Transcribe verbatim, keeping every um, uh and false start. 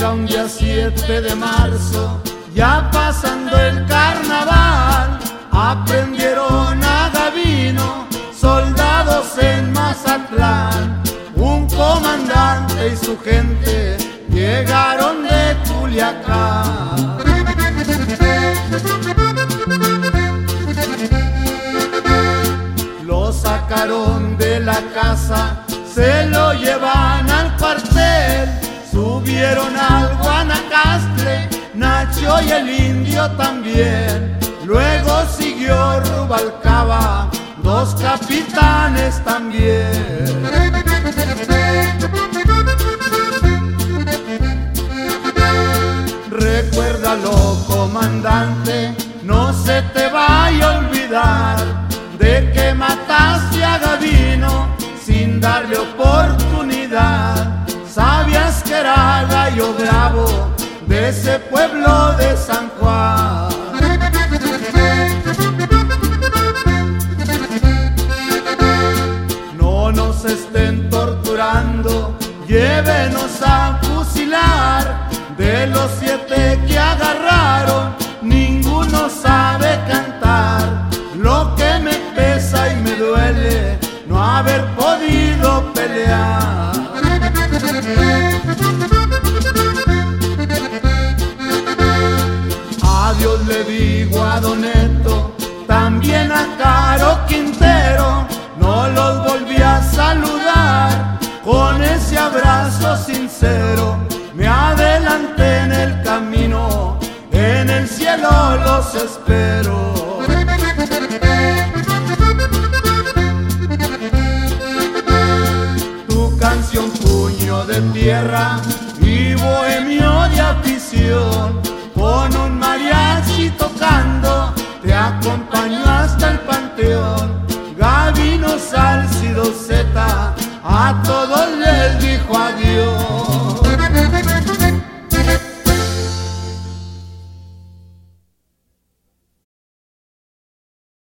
Era un día siete de marzo, ya pasando el carnaval, aprendieron a Gavino soldados en Mazatlán. Un comandante y su gente llegaron de Culiacán. Lo sacaron de la casa, se lo llevan al cuartel. Subieron al Guanacastle, Nacho y el Indio también. Luego siguió Rubalcaba, dos capitanes también. Recuérdalo, comandante, no se te vaya a olvidar de que mataste a Gavino sin darle oportunidad. Sabías que era gallo bravo de ese pueblo de San Juan. No nos estén torturando, llévenos a fusilar. De los siete que agarraron, ninguno sabe cantar. Lo que me pesa y me duele no haber podido pelear. Adiós le digo a Don Neto, también a Caro Quintero. No los volví a saludar con ese abrazo sincero. Me adelanté en el camino, en el cielo los espero. Tu canción, puño de tierra y bohemio de afición,